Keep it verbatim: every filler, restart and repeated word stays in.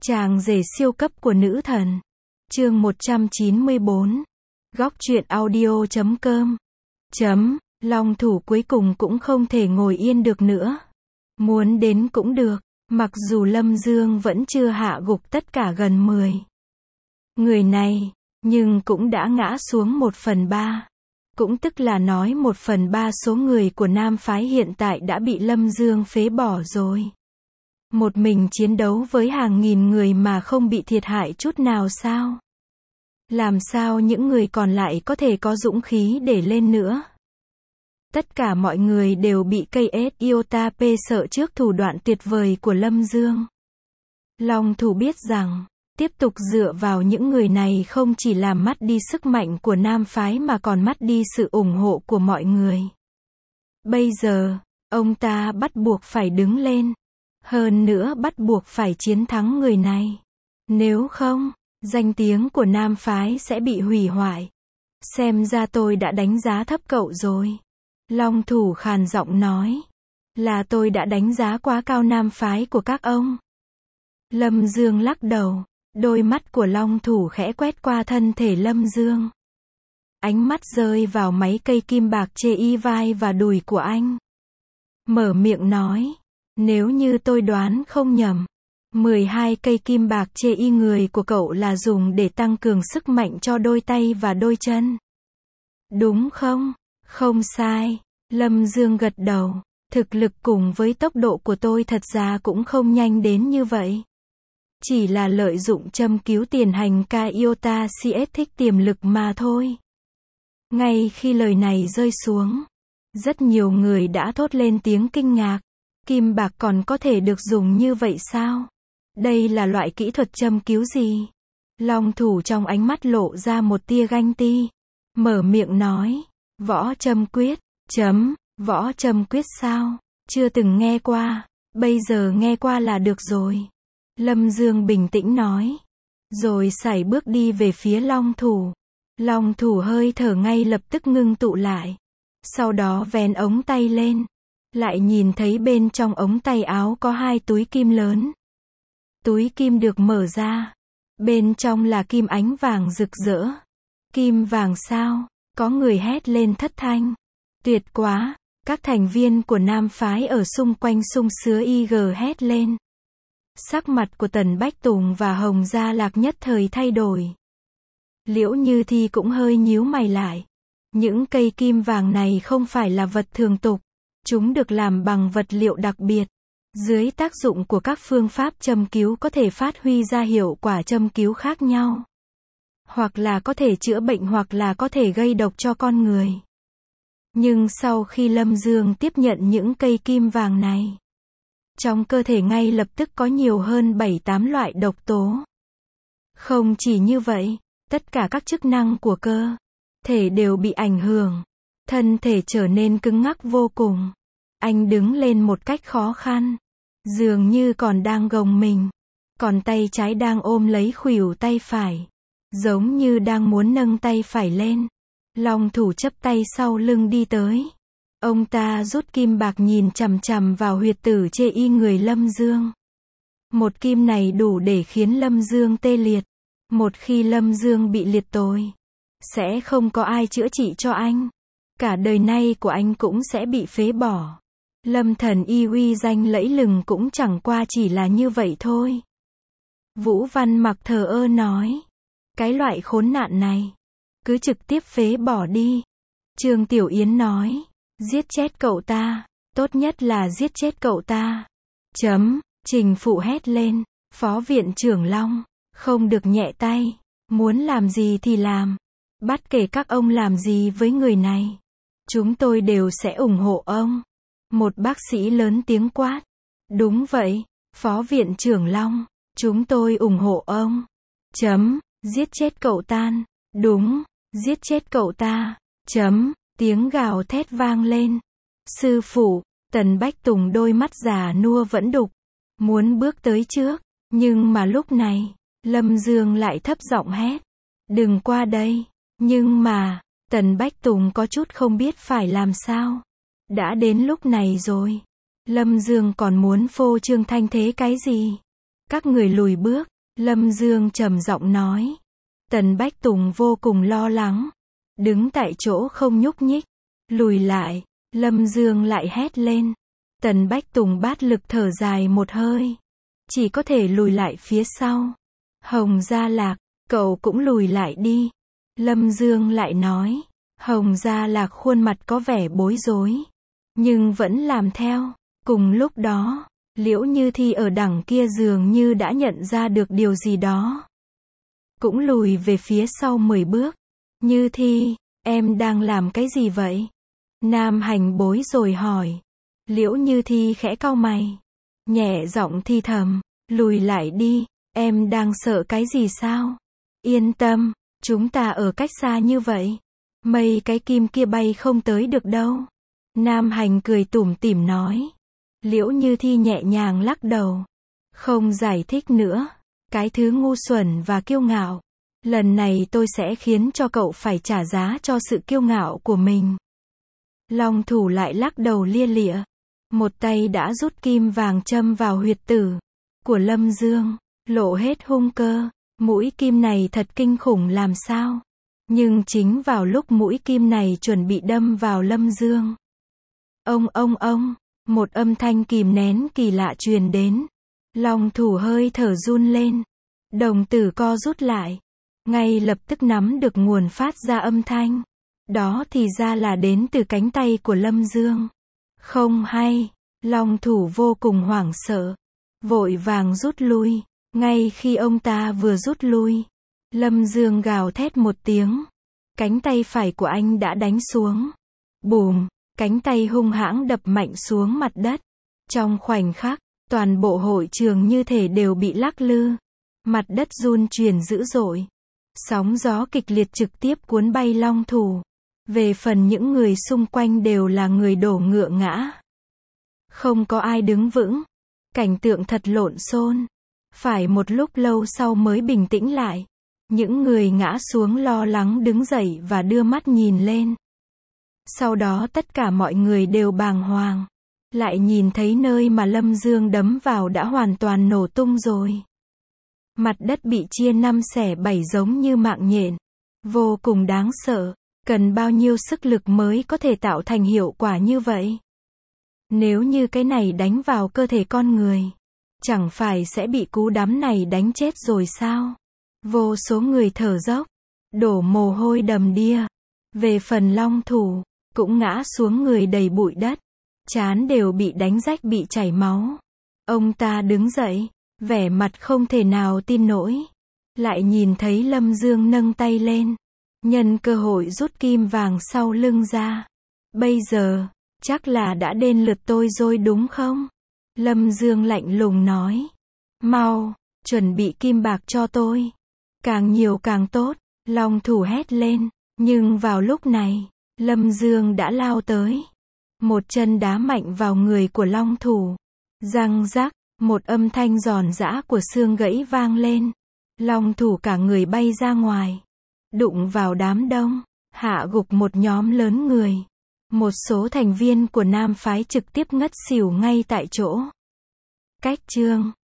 Chàng rể siêu cấp của nữ thần. Chương một trăm chín mươi bốn. Góc truyện audio chấm com. Chấm, Long Thủ cuối cùng cũng không thể ngồi yên được nữa. Muốn đến cũng được, mặc dù Lâm Dương vẫn chưa hạ gục tất cả gần mười người này, nhưng cũng đã ngã xuống một phần ba. Cũng tức là nói một phần ba số người của Nam phái hiện tại đã bị Lâm Dương phế bỏ rồi. Một mình chiến đấu với hàng nghìn người mà không bị thiệt hại chút nào sao? Làm sao những người còn lại có thể có dũng khí để lên nữa? Tất cả mọi người đều bị ca ét Iota P sợ trước thủ đoạn tuyệt vời của Lâm Dương. Long Thủ biết rằng, tiếp tục dựa vào những người này không chỉ làm mất đi sức mạnh của Nam phái mà còn mất đi sự ủng hộ của mọi người. Bây giờ, ông ta bắt buộc phải đứng lên. Hơn nữa bắt buộc phải chiến thắng người này. Nếu không, danh tiếng của Nam phái sẽ bị hủy hoại. Xem ra tôi đã đánh giá thấp cậu rồi. Long Thủ khàn giọng nói. Là tôi đã đánh giá quá cao Nam phái của các ông. Lâm Dương lắc đầu. Đôi mắt của Long Thủ khẽ quét qua thân thể Lâm Dương. Ánh mắt rơi vào mấy cây kim bạc chê y vai và đùi của anh. Mở miệng nói. Nếu như tôi đoán không nhầm, mười hai cây kim bạc chê y người của cậu là dùng để tăng cường sức mạnh cho đôi tay và đôi chân. Đúng không? Không sai. Lâm Dương gật đầu. Thực lực cùng với tốc độ của tôi thật ra cũng không nhanh đến như vậy. Chỉ là lợi dụng châm cứu tiền hành ca Iota xê ét thích tiềm lực mà thôi. Ngay khi lời này rơi xuống, rất nhiều người đã thốt lên tiếng kinh ngạc. Kim bạc còn có thể được dùng như vậy sao? Đây là loại kỹ thuật châm cứu gì? Long Thủ trong ánh mắt lộ ra một tia ganh ti. Mở miệng nói. Võ châm quyết. Chấm. Võ châm quyết sao? Chưa từng nghe qua. Bây giờ nghe qua là được rồi. Lâm Dương bình tĩnh nói. Rồi sải bước đi về phía Long Thủ. Long Thủ hơi thở ngay lập tức ngưng tụ lại. Sau đó vén ống tay lên. Lại nhìn thấy bên trong ống tay áo có hai túi kim lớn. Túi kim được mở ra. Bên trong là kim ánh vàng rực rỡ. Kim vàng sao? Có người hét lên thất thanh. Tuyệt quá! Các thành viên của Nam phái ở xung quanh sung sứa i giê hét lên. Sắc mặt của Tần Bách Tùng và Hồng Gia Lạc nhất thời thay đổi. Liễu Như Thi cũng hơi nhíu mày lại. Những cây kim vàng này không phải là vật thường tục. Chúng được làm bằng vật liệu đặc biệt. Dưới tác dụng của các phương pháp châm cứu có thể phát huy ra hiệu quả châm cứu khác nhau. Hoặc là có thể chữa bệnh hoặc là có thể gây độc cho con người. Nhưng sau khi Lâm Dương tiếp nhận những cây kim vàng này, trong cơ thể ngay lập tức có nhiều hơn bảy tám loại độc tố. Không chỉ như vậy, tất cả các chức năng của cơ thể đều bị ảnh hưởng. Thân thể trở nên cứng ngắc vô cùng. Anh đứng lên một cách khó khăn. Dường như còn đang gồng mình. Còn tay trái đang ôm lấy khuỷu tay phải. Giống như đang muốn nâng tay phải lên. Long Thủ chấp tay sau lưng đi tới. Ông ta rút kim bạc nhìn chằm chằm vào huyệt tử chê y người Lâm Dương. Một kim này đủ để khiến Lâm Dương tê liệt. Một khi Lâm Dương bị liệt tồi, sẽ không có ai chữa trị cho anh. Cả đời nay của anh cũng sẽ bị phế bỏ. Lâm Thần Y uy danh lẫy lừng cũng chẳng qua chỉ là như vậy thôi. Vũ Văn Mặc thờ ơ nói. Cái loại khốn nạn này, cứ trực tiếp phế bỏ đi. Trương Tiểu Yến nói. Giết chết cậu ta. Tốt nhất là giết chết cậu ta. Chấm. Trình Phụ hét lên. Phó viện trưởng Long. Không được nhẹ tay. Muốn làm gì thì làm. Bất kể các ông làm gì với người này, chúng tôi đều sẽ ủng hộ ông. Một bác sĩ lớn tiếng quát. Đúng vậy, Phó viện trưởng Long. Chúng tôi ủng hộ ông. Chấm. Giết chết cậu tan. Đúng. Giết chết cậu ta. Chấm. Tiếng gào thét vang lên. Sư phụ. Tần Bách Tùng đôi mắt già nua vẫn đục. Muốn bước tới trước. Nhưng mà lúc này, Lâm Dương lại thấp giọng hét. Đừng qua đây. Nhưng mà, Tần Bách Tùng có chút không biết phải làm sao. Đã đến lúc này rồi. Lâm Dương còn muốn phô trương thanh thế cái gì? Các người lùi bước. Lâm Dương trầm giọng nói. Tần Bách Tùng vô cùng lo lắng. Đứng tại chỗ không nhúc nhích. Lùi lại. Lâm Dương lại hét lên. Tần Bách Tùng bát lực thở dài một hơi. Chỉ có thể lùi lại phía sau. Hồng Gia Lạc, cậu cũng lùi lại đi. Lâm Dương lại nói. Hồng Gia Lạc khuôn mặt có vẻ bối rối. Nhưng vẫn làm theo. Cùng lúc đó, Liễu Như Thi ở đằng kia dường như đã nhận ra được điều gì đó. Cũng lùi về phía sau mười bước. Như Thi, em đang làm cái gì vậy? Nam Hành bối rồi hỏi. Liễu Như Thi khẽ cau mày. Nhẹ giọng thi thầm. Lùi lại đi, em đang sợ cái gì sao? Yên tâm, chúng ta ở cách xa như vậy. Mấy cái kim kia bay không tới được đâu. Nam Hành cười tủm tỉm nói. Liễu Như Thi nhẹ nhàng lắc đầu. Không giải thích nữa. Cái thứ ngu xuẩn và kiêu ngạo. Lần này tôi sẽ khiến cho cậu phải trả giá cho sự kiêu ngạo của mình. Long Thủ lại lắc đầu lia lịa. Một tay đã rút kim vàng châm vào huyệt tử của Lâm Dương, lộ hết hung cơ. Mũi kim này thật kinh khủng làm sao? Nhưng chính vào lúc mũi kim này chuẩn bị đâm vào Lâm Dương. Ông ông ông, một âm thanh kìm nén kỳ lạ truyền đến. Long Thủ hơi thở run lên. Đồng tử co rút lại. Ngay lập tức nắm được nguồn phát ra âm thanh. Đó thì ra là đến từ cánh tay của Lâm Dương. Không hay, Long Thủ vô cùng hoảng sợ. Vội vàng rút lui. Ngay khi ông ta vừa rút lui, Lâm Dương gào thét một tiếng. Cánh tay phải của anh đã đánh xuống. Bùm, cánh tay hung hãng đập mạnh xuống mặt đất. Trong khoảnh khắc, toàn bộ hội trường như thể đều bị lắc lư. Mặt đất run chuyển dữ dội. Sóng gió kịch liệt trực tiếp cuốn bay Long Thủ. Về phần những người xung quanh đều là người đổ ngựa ngã. Không có ai đứng vững. Cảnh tượng thật lộn xộn. Phải một lúc lâu sau mới bình tĩnh lại. Những người ngã xuống lo lắng đứng dậy và đưa mắt nhìn lên. Sau đó tất cả mọi người đều bàng hoàng. Lại nhìn thấy nơi mà Lâm Dương đấm vào đã hoàn toàn nổ tung rồi. Mặt đất bị chia năm xẻ bảy giống như mạng nhện. Vô cùng đáng sợ. Cần bao nhiêu sức lực mới có thể tạo thành hiệu quả như vậy? Nếu như cái này đánh vào cơ thể con người, chẳng phải sẽ bị cú đấm này đánh chết rồi sao? Vô số người thở dốc, đổ mồ hôi đầm đìa. Về phần Long Thủ, cũng ngã xuống người đầy bụi đất. Trán đều bị đánh rách bị chảy máu. Ông ta đứng dậy, vẻ mặt không thể nào tin nổi. Lại nhìn thấy Lâm Dương nâng tay lên. Nhân cơ hội rút kim vàng sau lưng ra. Bây giờ, chắc là đã đến lượt tôi rồi đúng không? Lâm Dương lạnh lùng nói. Mau, chuẩn bị kim bạc cho tôi. Càng nhiều càng tốt, Long Thủ hét lên. Nhưng vào lúc này, Lâm Dương đã lao tới. Một chân đá mạnh vào người của Long Thủ. Răng rắc, một âm thanh giòn giã của xương gãy vang lên. Long Thủ cả người bay ra ngoài. Đụng vào đám đông, hạ gục một nhóm lớn người. Một số thành viên của nam phái trực tiếp ngất xỉu ngay tại chỗ. Cách chương